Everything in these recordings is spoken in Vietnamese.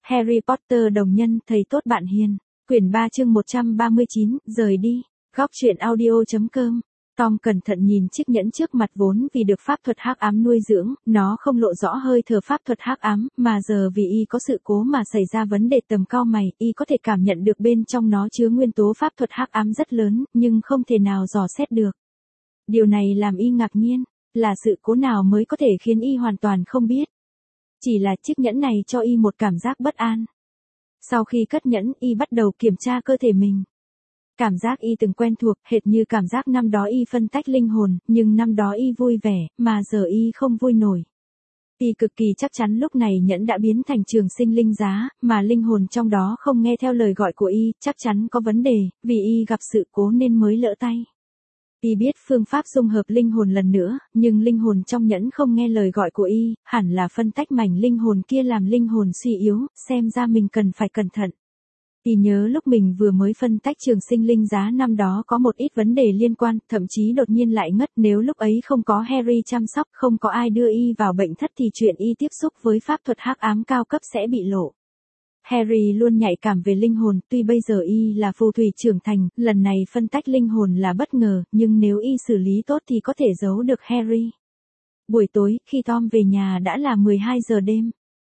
Harry Potter đồng nhân, thầy tốt bạn hiền. Quyển 3 chương 139, rời đi. Góc truyện audio.com. Tom cẩn thận nhìn chiếc nhẫn trước mặt vốn vì được pháp thuật hắc ám nuôi dưỡng, nó không lộ rõ hơi thở pháp thuật hắc ám, mà giờ vì y có sự cố mà xảy ra vấn đề tầm cao mày, y có thể cảm nhận được bên trong nó chứa nguyên tố pháp thuật hắc ám rất lớn, nhưng không thể nào dò xét được. Điều này làm y ngạc nhiên, là sự cố nào mới có thể khiến y hoàn toàn không biết. Chỉ là chiếc nhẫn này cho y một cảm giác bất an. Sau khi cất nhẫn, y bắt đầu kiểm tra cơ thể mình. Cảm giác y từng quen thuộc, hệt như cảm giác năm đó y phân tách linh hồn, nhưng năm đó y vui vẻ, mà giờ y không vui nổi. Y cực kỳ chắc chắn lúc này nhẫn đã biến thành trường sinh linh giá, mà linh hồn trong đó không nghe theo lời gọi của y, chắc chắn có vấn đề, vì y gặp sự cố nên mới lỡ tay. Y biết phương pháp dung hợp linh hồn lần nữa, nhưng linh hồn trong nhẫn không nghe lời gọi của y, hẳn là phân tách mảnh linh hồn kia làm linh hồn suy yếu, xem ra mình cần phải cẩn thận. Y nhớ lúc mình vừa mới phân tách trường sinh linh giá năm đó có một ít vấn đề liên quan, thậm chí đột nhiên lại ngất, nếu lúc ấy không có Harry chăm sóc, không có ai đưa y vào bệnh thất thì chuyện y tiếp xúc với pháp thuật hắc ám cao cấp sẽ bị lộ. Harry luôn nhạy cảm về linh hồn, tuy bây giờ y là phù thủy trưởng thành, lần này phân tách linh hồn là bất ngờ, nhưng nếu y xử lý tốt thì có thể giấu được Harry. Buổi tối, khi Tom về nhà đã là 12 giờ đêm.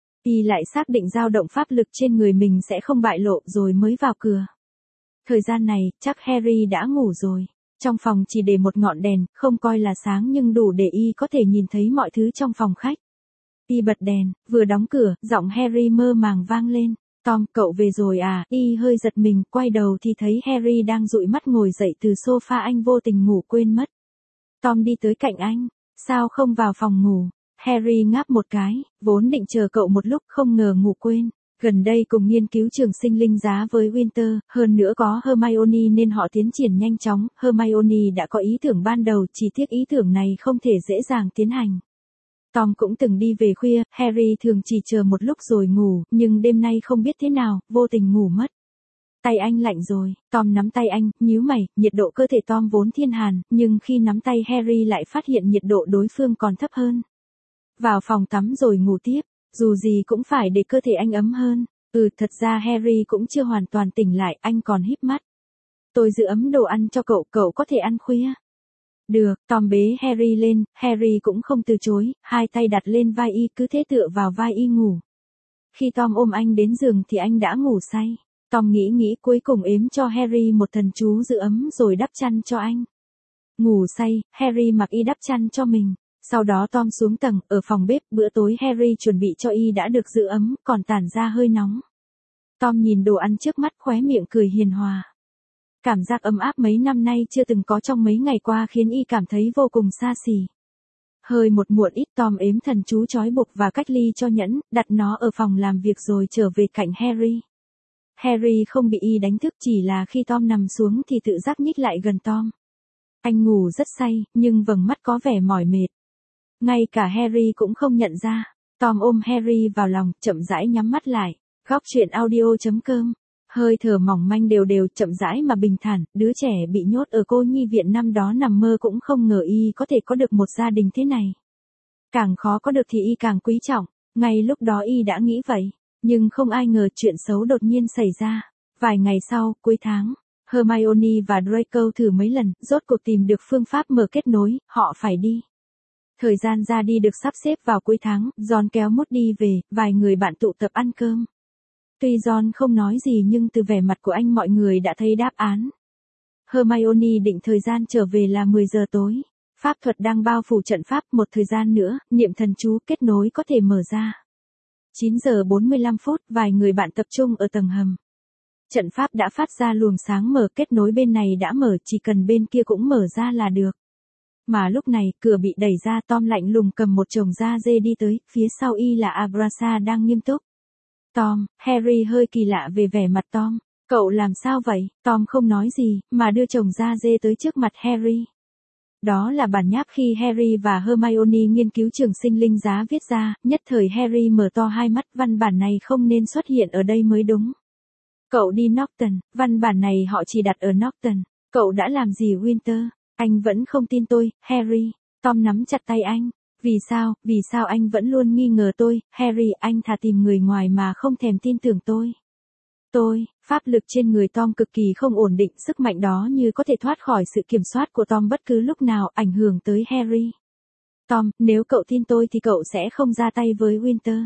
Y lại xác định dao động pháp lực trên người mình sẽ không bại lộ rồi mới vào cửa. Thời gian này, chắc Harry đã ngủ rồi. Trong phòng chỉ để một ngọn đèn, không coi là sáng nhưng đủ để y có thể nhìn thấy mọi thứ trong phòng khách. Y bật đèn, vừa đóng cửa, giọng Harry mơ màng vang lên. Tom, cậu về rồi à? Y hơi giật mình, quay đầu thì thấy Harry đang dụi mắt ngồi dậy từ sofa, anh vô tình ngủ quên mất. Tom đi tới cạnh anh. Sao không vào phòng ngủ? Harry ngáp một cái, vốn định chờ cậu một lúc, không ngờ ngủ quên. Gần đây cùng nghiên cứu trường sinh linh giá với Winter, hơn nữa có Hermione nên họ tiến triển nhanh chóng. Hermione đã có ý tưởng ban đầu, chỉ tiếc ý tưởng này không thể dễ dàng tiến hành. Tom cũng từng đi về khuya, Harry thường chỉ chờ một lúc rồi ngủ, nhưng đêm nay không biết thế nào, vô tình ngủ mất. Tay anh lạnh rồi, Tom nắm tay anh, nhíu mày, nhiệt độ cơ thể Tom vốn thiên hàn, nhưng khi nắm tay Harry lại phát hiện nhiệt độ đối phương còn thấp hơn. Vào phòng tắm rồi ngủ tiếp, dù gì cũng phải để cơ thể anh ấm hơn. Thật ra Harry cũng chưa hoàn toàn tỉnh lại, anh còn híp mắt. Tôi giữ ấm đồ ăn cho cậu, cậu có thể ăn khuya. Được, Tom bế Harry lên, Harry cũng không từ chối, hai tay đặt lên vai y, cứ thế tựa vào vai y ngủ. Khi Tom ôm anh đến giường thì anh đã ngủ say. Tom nghĩ cuối cùng ếm cho Harry một thần chú giữ ấm rồi đắp chăn cho anh. Ngủ say, Harry mặc y đắp chăn cho mình. Sau đó Tom xuống tầng, ở phòng bếp, bữa tối Harry chuẩn bị cho y đã được giữ ấm, còn tản ra hơi nóng. Tom nhìn đồ ăn trước mắt, khóe miệng cười hiền hòa. Cảm giác ấm áp mấy năm nay chưa từng có trong mấy ngày qua khiến y cảm thấy vô cùng xa xỉ. Hơi một muộn ít, Tom ếm thần chú trói buộc và cách ly cho nhẫn, đặt nó ở phòng làm việc rồi trở về cạnh Harry. Harry không bị y đánh thức, chỉ là khi Tom nằm xuống thì tự giác nhích lại gần Tom. Anh ngủ rất say, nhưng vầng mắt có vẻ mỏi mệt. Ngay cả Harry cũng không nhận ra. Tom ôm Harry vào lòng, chậm rãi nhắm mắt lại. Góc truyện audio.com. Hơi thở mỏng manh đều chậm rãi mà bình thản, đứa trẻ bị nhốt ở cô nhi viện năm đó nằm mơ cũng không ngờ y có thể có được một gia đình thế này. Càng khó có được thì y càng quý trọng, ngay lúc đó y đã nghĩ vậy, nhưng không ai ngờ chuyện xấu đột nhiên xảy ra. Vài ngày sau, cuối tháng, Hermione và Draco thử mấy lần, rốt cuộc tìm được phương pháp mở kết nối, họ phải đi. Thời gian ra đi được sắp xếp vào cuối tháng, John kéo Moody về, vài người bạn tụ tập ăn cơm. Tuy John không nói gì nhưng từ vẻ mặt của anh mọi người đã thấy đáp án. Hermione định thời gian trở về là 10 giờ tối. Pháp thuật đang bao phủ trận pháp, một thời gian nữa, niệm thần chú kết nối có thể mở ra. 9 giờ 45 phút, vài người bạn tập trung ở tầng hầm. Trận pháp đã phát ra luồng sáng mở, kết nối bên này đã mở, chỉ cần bên kia cũng mở ra là được. Mà lúc này, cửa bị đẩy ra, Tom lạnh lùng cầm một chồng da dê đi tới, phía sau y là Abrasa đang nghiêm túc. Tom, Harry hơi kỳ lạ về vẻ mặt Tom. Cậu làm sao vậy? Tom không nói gì, mà đưa chồng da dê tới trước mặt Harry. Đó là bản nháp khi Harry và Hermione nghiên cứu trường sinh linh giá viết ra, nhất thời Harry mở to hai mắt, văn bản này không nên xuất hiện ở đây mới đúng. Cậu đi Norton, văn bản này họ chỉ đặt ở Norton. Cậu đã làm gì Winter? Anh vẫn không tin tôi, Harry. Tom nắm chặt tay anh. Vì sao anh vẫn luôn nghi ngờ tôi, Harry, anh thà tìm người ngoài mà không thèm tin tưởng tôi. Pháp lực trên người Tom cực kỳ không ổn định, sức mạnh đó như có thể thoát khỏi sự kiểm soát của Tom bất cứ lúc nào, ảnh hưởng tới Harry. Tom, nếu cậu tin tôi thì cậu sẽ không ra tay với Winter.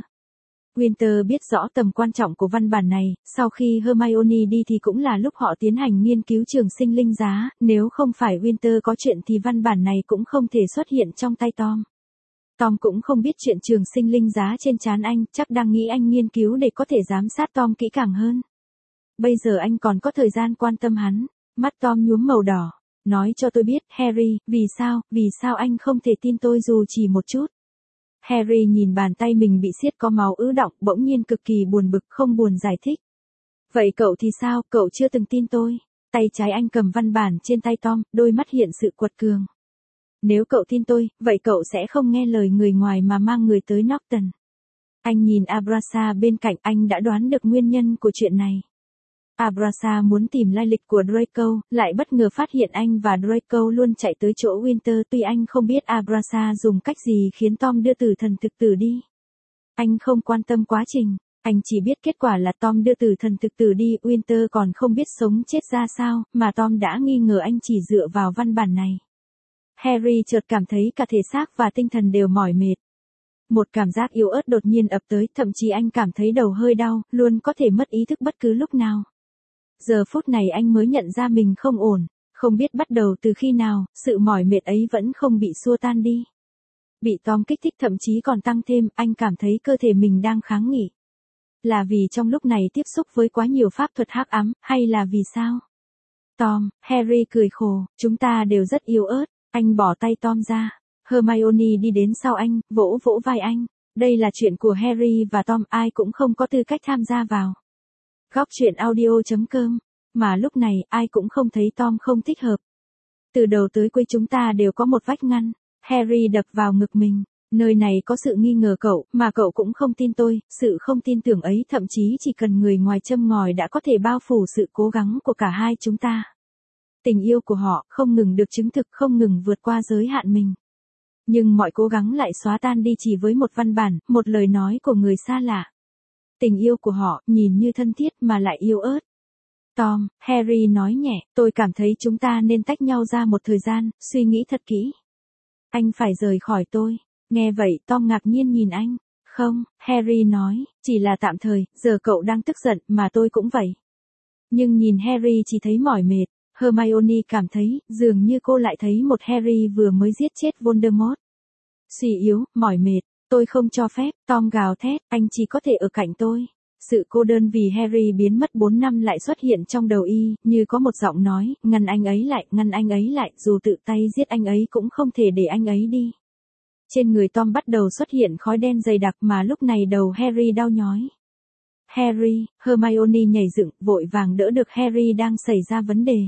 Winter biết rõ tầm quan trọng của văn bản này, sau khi Hermione đi thì cũng là lúc họ tiến hành nghiên cứu trường sinh linh giá, nếu không phải Winter có chuyện thì văn bản này cũng không thể xuất hiện trong tay Tom. Tom cũng không biết chuyện trường sinh linh giá trên trán anh, chắc đang nghĩ anh nghiên cứu để có thể giám sát Tom kỹ càng hơn. Bây giờ anh còn có thời gian quan tâm hắn. Mắt Tom nhuốm màu đỏ. Nói cho tôi biết, Harry, vì sao anh không thể tin tôi dù chỉ một chút. Harry nhìn bàn tay mình bị siết có máu ứ đọng, bỗng nhiên cực kỳ buồn bực, không buồn giải thích. Vậy cậu thì sao, cậu chưa từng tin tôi. Tay trái anh cầm văn bản trên tay Tom, đôi mắt hiện sự quật cường. Nếu cậu tin tôi, vậy cậu sẽ không nghe lời người ngoài mà mang người tới Norton. Anh nhìn Abrasa bên cạnh, anh đã đoán được nguyên nhân của chuyện này. Abrasa muốn tìm lai lịch của Draco, lại bất ngờ phát hiện anh và Draco luôn chạy tới chỗ Winter, tuy anh không biết Abrasa dùng cách gì khiến Tom đưa tử thần thực tử đi. Anh không quan tâm quá trình, anh chỉ biết kết quả là Tom đưa tử thần thực tử đi, Winter còn không biết sống chết ra sao, mà Tom đã nghi ngờ anh chỉ dựa vào văn bản này. Harry chợt cảm thấy cả thể xác và tinh thần đều mỏi mệt. Một cảm giác yếu ớt đột nhiên ập tới, thậm chí anh cảm thấy đầu hơi đau, luôn có thể mất ý thức bất cứ lúc nào. Giờ phút này anh mới nhận ra mình không ổn, không biết bắt đầu từ khi nào, sự mỏi mệt ấy vẫn không bị xua tan đi. Bị Tom kích thích thậm chí còn tăng thêm, anh cảm thấy cơ thể mình đang kháng nghị. Là vì trong lúc này tiếp xúc với quá nhiều pháp thuật hắc ám, hay là vì sao? Tom, Harry cười khổ, chúng ta đều rất yếu ớt, anh bỏ tay Tom ra. Hermione đi đến sau anh, vỗ vỗ vai anh. Đây là chuyện của Harry và Tom, ai cũng không có tư cách tham gia vào. Góc truyện audio.com. Mà lúc này, ai cũng không thấy Tom không thích hợp. Từ đầu tới cuối chúng ta đều có một vách ngăn. Harry đập vào ngực mình. Nơi này có sự nghi ngờ cậu, mà cậu cũng không tin tôi. Sự không tin tưởng ấy thậm chí chỉ cần người ngoài châm ngòi đã có thể bao phủ sự cố gắng của cả hai chúng ta. Tình yêu của họ không ngừng được chứng thực, không ngừng vượt qua giới hạn mình. Nhưng mọi cố gắng lại xóa tan đi chỉ với một văn bản, một lời nói của người xa lạ. Tình yêu của họ nhìn như thân thiết mà lại yếu ớt. Tom, Harry nói nhẹ, tôi cảm thấy chúng ta nên tách nhau ra một thời gian, suy nghĩ thật kỹ. Anh phải rời khỏi tôi. Nghe vậy Tom ngạc nhiên nhìn anh. Không, Harry nói, chỉ là tạm thời, giờ cậu đang tức giận mà tôi cũng vậy. Nhưng nhìn Harry chỉ thấy mỏi mệt. Hermione cảm thấy, dường như cô lại thấy một Harry vừa mới giết chết Voldemort. Suy yếu, mỏi mệt, tôi không cho phép, Tom gào thét, anh chỉ có thể ở cạnh tôi. Sự cô đơn vì Harry biến mất 4 năm lại xuất hiện trong đầu y, như có một giọng nói, ngăn anh ấy lại, dù tự tay giết anh ấy cũng không thể để anh ấy đi. Trên người Tom bắt đầu xuất hiện khói đen dày đặc mà lúc này đầu Harry đau nhói. Harry, Hermione nhảy dựng, vội vàng đỡ được Harry đang xảy ra vấn đề.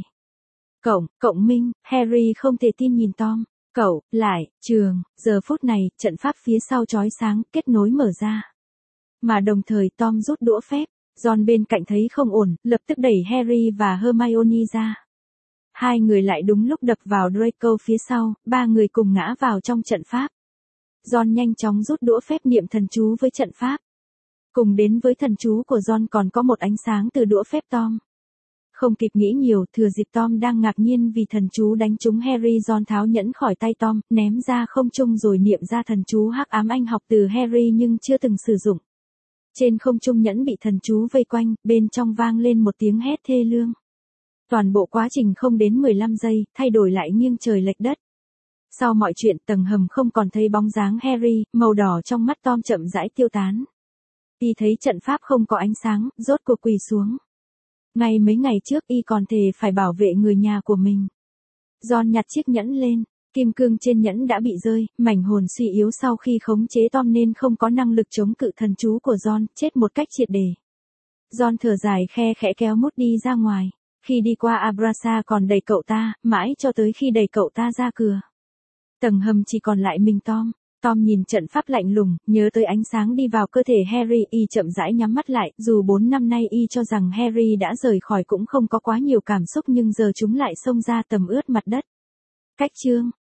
Cộng minh, Harry không thể tin nhìn Tom. Trường, giờ phút này, trận pháp phía sau chói sáng, kết nối mở ra. Mà đồng thời Tom rút đũa phép, Ron bên cạnh thấy không ổn, lập tức đẩy Harry và Hermione ra. Hai người lại đúng lúc đập vào Draco phía sau, ba người cùng ngã vào trong trận pháp. Ron nhanh chóng rút đũa phép niệm thần chú với trận pháp. Cùng đến với thần chú của Ron còn có một ánh sáng từ đũa phép Tom. Không kịp nghĩ nhiều, thừa dịp Tom đang ngạc nhiên vì thần chú đánh trúng Harry, Ron tháo nhẫn khỏi tay Tom, ném ra không trung rồi niệm ra thần chú hắc ám anh học từ Harry nhưng chưa từng sử dụng. Trên không trung nhẫn bị thần chú vây quanh, bên trong vang lên một tiếng hét thê lương. Toàn bộ quá trình không đến 15 giây, thay đổi lại nghiêng trời lệch đất. Sau mọi chuyện, tầng hầm không còn thấy bóng dáng Harry, màu đỏ trong mắt Tom chậm rãi tiêu tán. Y thấy trận pháp không có ánh sáng, rốt cuộc quỳ xuống. Ngay mấy ngày trước y còn thề phải bảo vệ người nhà của mình. Ron nhặt chiếc nhẫn lên, kim cương trên nhẫn đã bị rơi, mảnh hồn suy yếu sau khi khống chế Tom nên không có năng lực chống cự thần chú của Ron, chết một cách triệt để. Ron thở dài khe khẽ kéo mút đi ra ngoài, khi đi qua Abrasa còn đẩy cậu ta, mãi cho tới khi đẩy cậu ta ra cửa. Tầng hầm chỉ còn lại mình Tom. Tom nhìn trận pháp lạnh lùng, nhớ tới ánh sáng đi vào cơ thể Harry, y chậm rãi nhắm mắt lại, dù 4 năm nay y cho rằng Harry đã rời khỏi cũng không có quá nhiều cảm xúc nhưng giờ chúng lại xông ra tầm ướt mặt đất. Cách chương